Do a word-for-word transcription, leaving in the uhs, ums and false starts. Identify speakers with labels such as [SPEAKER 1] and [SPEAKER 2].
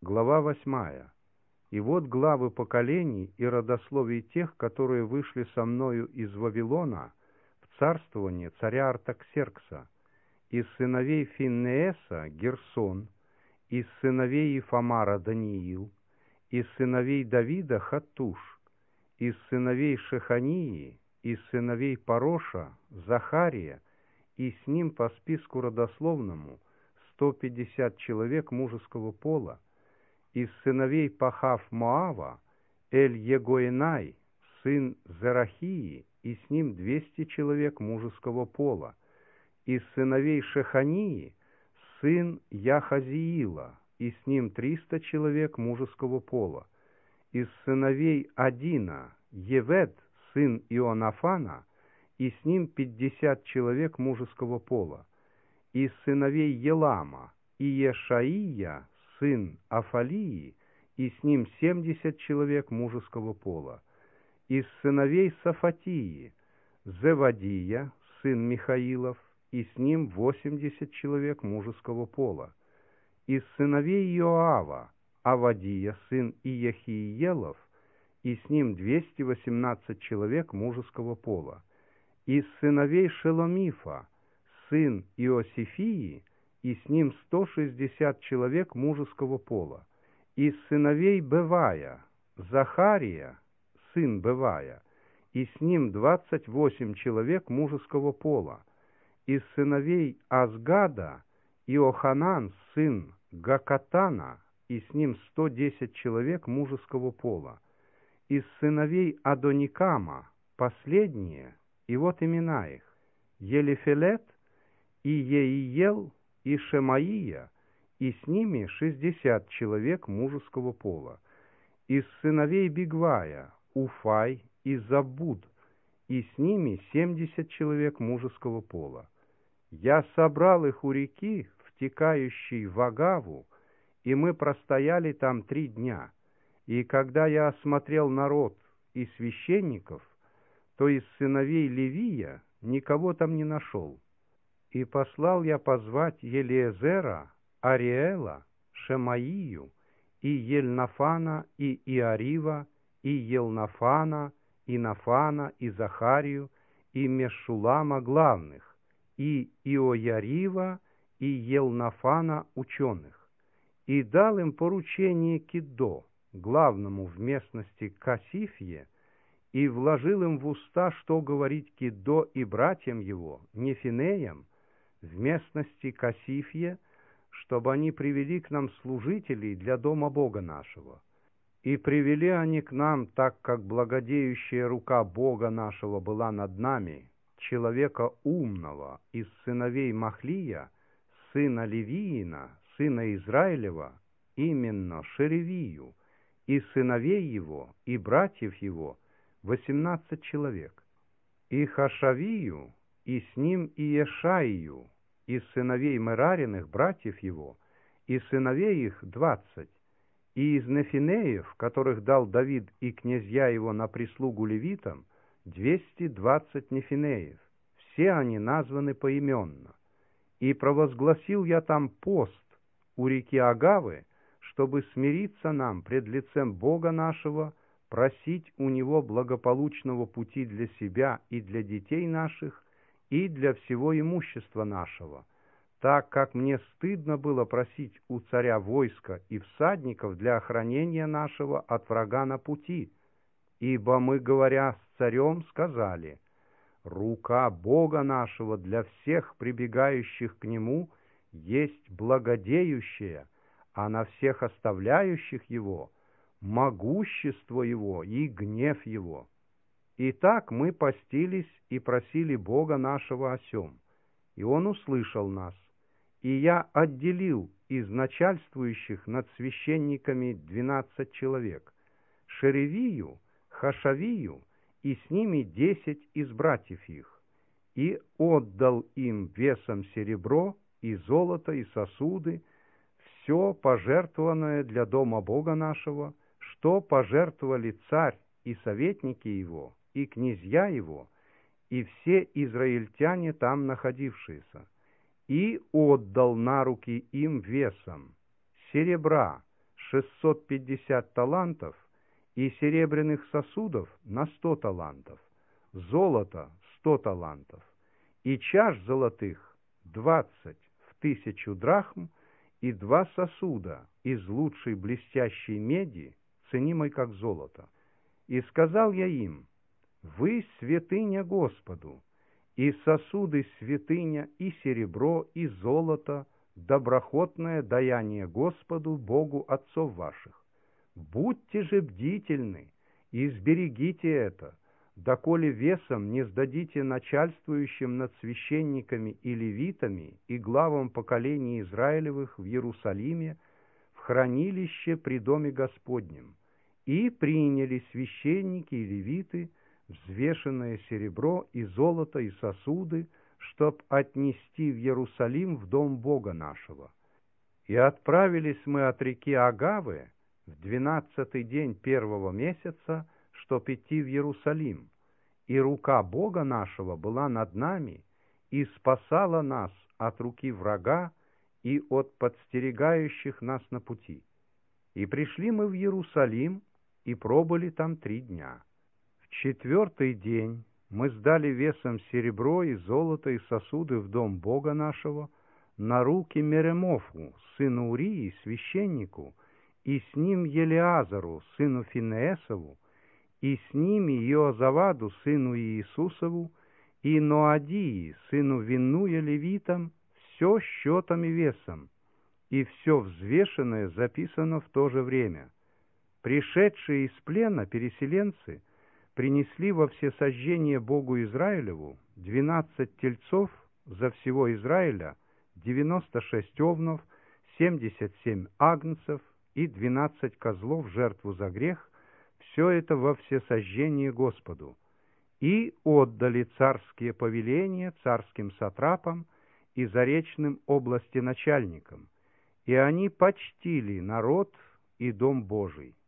[SPEAKER 1] Глава восьмая. И вот главы поколений и родословий тех, которые вышли со мною из Вавилона в царствование царя Артаксеркса, из сыновей Финнееса Герсон, из сыновей Ефамара Даниил, из сыновей Давида Хаттуш, из сыновей Шехании, из сыновей Пароша Захария, и с ним по списку родословному сто пятьдесят человек мужеского пола, из сыновей Пахав Моава Эль-Егоенай, сын Зерахии, и с ним двести человек мужеского пола, из сыновей Шехании сын Яхазиила, и с ним триста человек мужеского пола, из сыновей Адина Евед, сын Ионафана, и с ним пятьдесят человек мужеского пола, из сыновей Елама Иешаия, сын Афалии, и с ним семьдесят человек мужеского пола, из сыновей Сафатии Зевадия, сын Михаилов, и с ним восемьдесят человек мужеского пола, из сыновей Иоава Авадия, сын Иехиелов, и с ним двести восемнадцать человек мужеского пола, из сыновей Шеломифа сын Иосифии, и с ним сто шестьдесят человек мужеского пола, из сыновей Бевая Захария, сын Бевая, и с ним двадцать восемь человек мужеского пола, из сыновей Азгада Иоханан, сын Гакатана, и с ним сто десять человек мужеского пола, из сыновей Адоникама последние, и вот имена их: Елифелет, и Еиел, и Шемаия, и с ними шестьдесят человек мужеского пола, из сыновей Бигвая Уфай и Забуд, и с ними семьдесят человек мужеского пола. Я собрал их у реки, втекающей в Агаву, и мы простояли там три дня. И когда я осмотрел народ и священников, то из сыновей Левия никого там не нашел. И послал я позвать Елиезера, Ариэла, Шемаию, и Ельнафана, и Иарива, и Елнафана, и Нафана, и Захарию, и Мешулама главных, и Иоярива, и Елнафана ученых, и дал им поручение Киддо, главному в местности Касифье, и вложил им в уста, что говорить Киддо и братьям его, Нефинеям, в местности Касифье, чтобы они привели к нам служителей для дома Бога нашего. И привели они к нам, так как благодеющая рука Бога нашего была над нами, человека умного из сыновей Махлия, сына Левиина, сына Израилева, именно Шеревию, и сыновей его, и братьев его, восемнадцать человек, и Хашавию, и с ним Иешаию, из сыновей Мерариных, братьев его, и сыновей их двадцать, и из Нефинеев, которых дал Давид и князья его на прислугу левитам, двести двадцать Нефинеев, все они названы поименно. И провозгласил я там пост у реки Агавы, чтобы смириться нам пред лицем Бога нашего, просить у Него благополучного пути для себя и для детей наших, и для всего имущества нашего, так как мне стыдно было просить у царя войска и всадников для охранения нашего от врага на пути, ибо мы, говоря с царем, сказали: рука Бога нашего для всех прибегающих к Нему есть благодеющая, а на всех оставляющих Его могущество Его и гнев Его. Итак, мы постились и просили Бога нашего о сем, и Он услышал нас, и я отделил из начальствующих над священниками двенадцать человек, Шеревию, Хашавию, и с ними десять из братьев их, и отдал им весом серебро и золото и сосуды, все пожертвованное для дома Бога нашего, что пожертвовали царь и советники его, и князья его, и все израильтяне там находившиеся, и отдал на руки им весом серебра шестьсот пятьдесят талантов, и серебряных сосудов на сто талантов, золота сто талантов, и чаш золотых двадцать в тысячу драхм, и два сосуда из лучшей блестящей меди, ценимой как золото. И сказал я им: вы святыня Господу, и сосуды святыня, и серебро, и золото, доброхотное даяние Господу, Богу отцов ваших. Будьте же бдительны и сберегите это, доколе весом не сдадите начальствующим над священниками и левитами и главам поколений Израилевых в Иерусалиме в хранилище при доме Господнем. И приняли священники и левиты взвешенное серебро и золото и сосуды, чтоб отнести в Иерусалим в дом Бога нашего. И отправились мы от реки Агавы в двенадцатый день первого месяца, чтоб идти в Иерусалим, и рука Бога нашего была над нами и спасала нас от руки врага и от подстерегающих нас на пути. И пришли мы в Иерусалим и пробыли там три дня. В четвертый день мы сдали весом серебро и золото и сосуды в дом Бога нашего на руки Меремофу, сыну Урии, священнику, и с ним Елеазару, сыну Финеесову, и с ними Иозаваду, сыну Иисусову, и Ноадии, сыну Виннуя, левитам, все счетом и весом, и все взвешенное записано в то же время. Пришедшие из плена переселенцы принесли во всесожжение Богу Израилеву двенадцать тельцов за всего Израиля, девяносто шесть овнов, семьдесят семь агнцев и двенадцать козлов в жертву за грех, все это во всесожжение Господу. И отдали царские повеления царским сатрапам и заречным областеначальникам, и они почтили народ и дом Божий.